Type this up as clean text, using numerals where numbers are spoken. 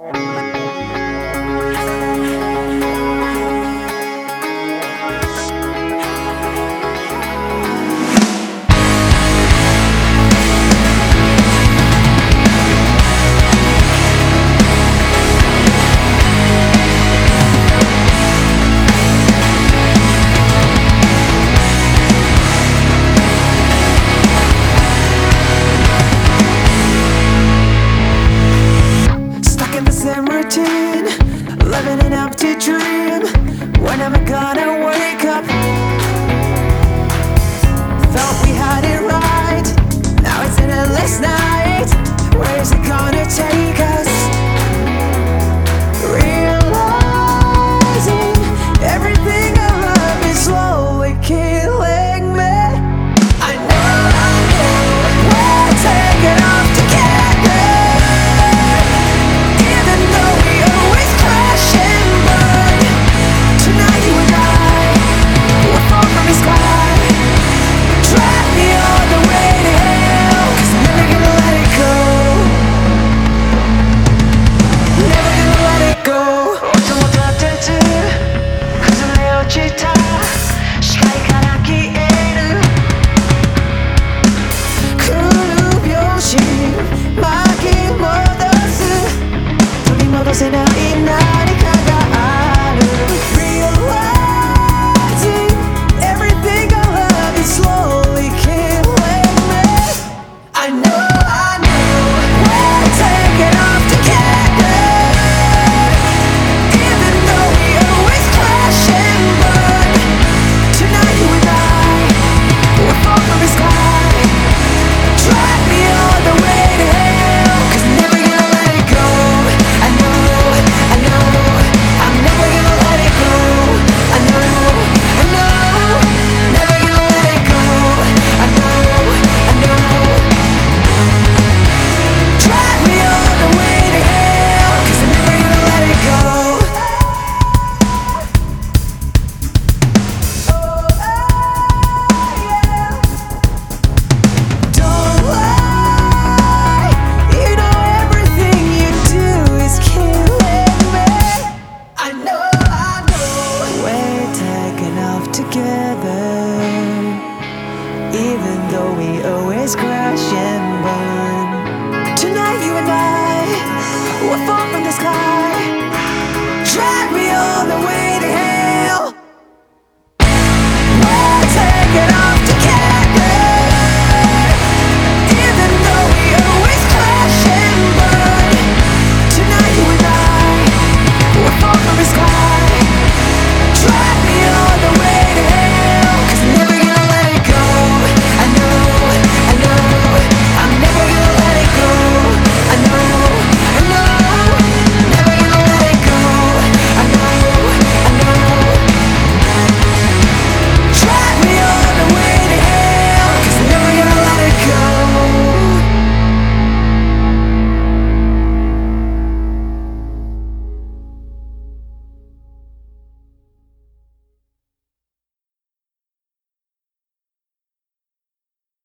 Routine, living an empty dream. When am I gonna wake up? Thought we had it right, now it's an endless night. Where is it gonna take us? Realizing everything I love is slowly killing me. I know we're taking off together. Even though we always crash and burn. Tonight you and I, we're fall from the sky.